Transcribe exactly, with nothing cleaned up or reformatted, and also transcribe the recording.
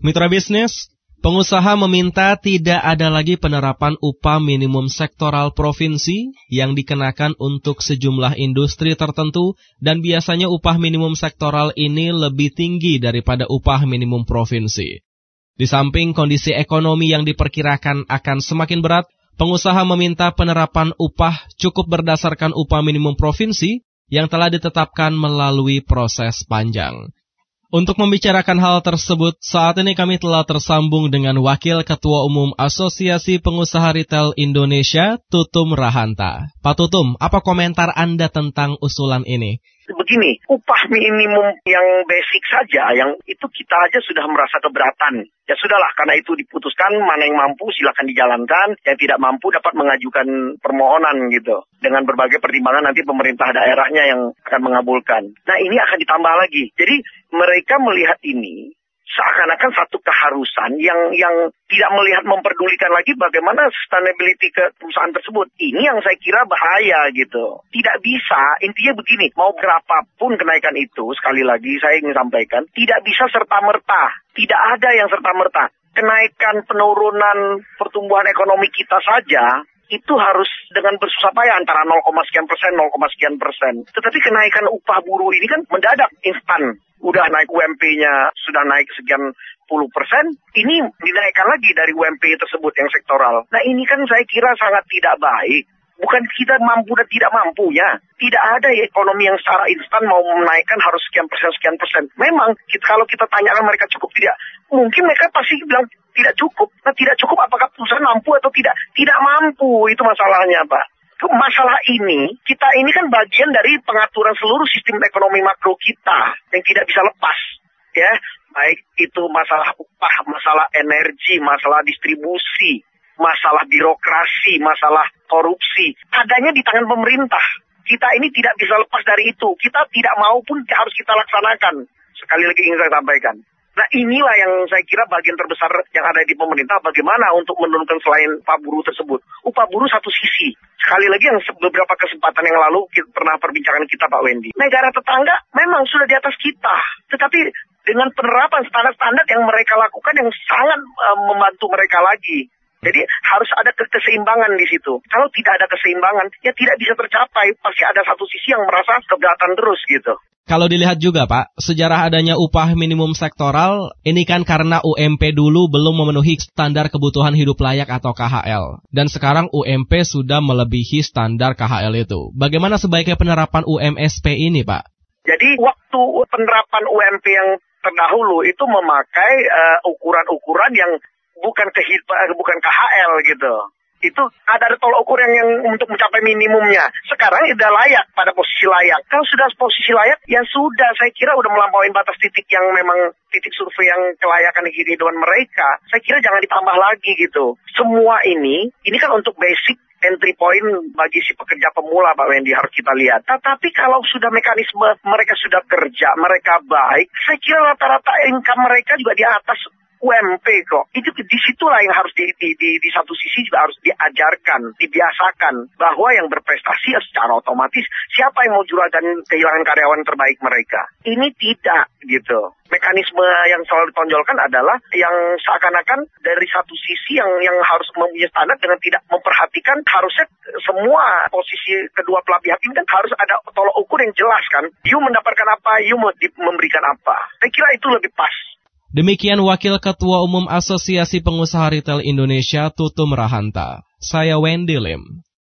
Mitra bisnis, pengusaha meminta tidak ada lagi penerapan upah minimum sektoral provinsi yang dikenakan untuk sejumlah industri tertentu dan biasanya upah minimum sektoral ini lebih tinggi daripada upah minimum provinsi. Di samping kondisi ekonomi yang diperkirakan akan semakin berat, pengusaha meminta penerapan upah cukup berdasarkan upah minimum provinsi yang telah ditetapkan melalui proses panjang. Untuk membicarakan hal tersebut, saat ini kami telah tersambung dengan Wakil Ketua Umum Asosiasi Pengusaha Retail Indonesia, Tutum Rahanta. Pak Tutum, apa komentar Anda tentang usulan ini? Begini, upah minimum yang basic saja, yang itu kita aja sudah merasa keberatan. Ya sudahlah, karena itu diputuskan, mana yang mampu silakan dijalankan, yang tidak mampu dapat mengajukan permohonan gitu. Dengan berbagai pertimbangan nanti pemerintah daerahnya yang akan mengabulkan. Nah ini akan ditambah lagi. Jadi mereka melihat ini seakan-akan satu keharusan yang yang tidak melihat memperdulikan lagi bagaimana sustainability ke perusahaan tersebut. Ini yang saya kira bahaya gitu. Tidak bisa, intinya begini, mau berapapun kenaikan itu, sekali lagi saya ingin sampaikan, tidak bisa serta-merta. Tidak ada yang serta-merta. Kenaikan penurunan pertumbuhan ekonomi kita saja, itu harus dengan bersusah payah antara nol, sekian persen, nol, sekian persen. Tetapi kenaikan upah buruh ini kan mendadak, instan. Udah naik U M P-nya, sudah naik sekian puluh persen, ini dinaikkan lagi dari U M P tersebut yang sektoral. Nah ini kan saya kira sangat tidak baik. Bukan kita mampu dan tidak mampunya. Tidak ada ekonomi yang secara instan mau menaikkan harus sekian persen, sekian persen. Memang kita, kalau kita tanyakan mereka cukup tidak, mungkin mereka pasti bilang tidak cukup. Nah tidak cukup apakah perusahaan mampu atau tidak? Tidak mampu, itu masalahnya Pak. Masalah ini, kita ini kan bagian dari pengaturan seluruh sistem ekonomi makro kita yang tidak bisa lepas, ya. Baik itu masalah upah, masalah energi, masalah distribusi, masalah birokrasi, masalah korupsi, adanya di tangan pemerintah. Kita ini tidak bisa lepas dari itu. Kita tidak mau pun harus kita laksanakan. Sekali lagi ingin saya sampaikan. Nah inilah yang saya kira bagian terbesar yang ada di pemerintah, bagaimana untuk menurunkan selain upah buruh tersebut. Upah buruh satu sisi. Sekali lagi yang beberapa kesempatan yang lalu kita pernah perbincangan kita Pak Wendy. Negara tetangga memang sudah di atas kita. Tetapi dengan penerapan standar-standar yang mereka lakukan yang sangat uh, membantu mereka lagi. Jadi harus ada keseimbangan di situ. Kalau tidak ada keseimbangan, ya tidak bisa tercapai. Pasti ada satu sisi yang merasa keberatan terus gitu. Kalau dilihat juga Pak, sejarah adanya upah minimum sektoral, ini kan karena U M P dulu belum memenuhi standar kebutuhan hidup layak atau K H L. Dan sekarang U M P sudah melebihi standar K H L itu. Bagaimana sebaiknya penerapan U M S P ini Pak? Jadi waktu penerapan U M P yang terdahulu itu memakai uh, ukuran-ukuran yang bukan ke bukan K H L gitu. Itu ada tolok ukur yang, yang untuk mencapai minimumnya. Sekarang sudah layak pada posisi layak. Kalau sudah posisi layak, ya sudah saya kira udah melampaui batas titik yang memang titik survei yang kelayakan kehidupan mereka. Saya kira jangan ditambah lagi gitu. Semua ini, ini kan untuk basic entry point bagi si pekerja pemula Pak Wendy harus kita lihat. Tetapi kalau sudah mekanisme mereka sudah kerja, mereka baik, saya kira rata-rata income mereka juga di atas U M P kok. Itu disitulah yang harus di, di, di, di satu sisi juga harus diajarkan, dibiasakan bahwa yang berprestasi ya secara otomatis siapa yang mau juragan kehilangan karyawan terbaik mereka. Ini tidak gitu. Mekanisme yang selalu ditonjolkan adalah yang seakan-akan dari satu sisi yang yang harus mempunyai standar dengan tidak memperhatikan harusnya semua posisi kedua belah pihak ini kan harus ada tolok ukur yang jelas kan. You mendapatkan apa, you memberikan apa. Saya kira itu lebih pas. Demikian Wakil Ketua Umum Asosiasi Pengusaha Retail Indonesia, Tutum Rahanta. Saya Wendy Lim.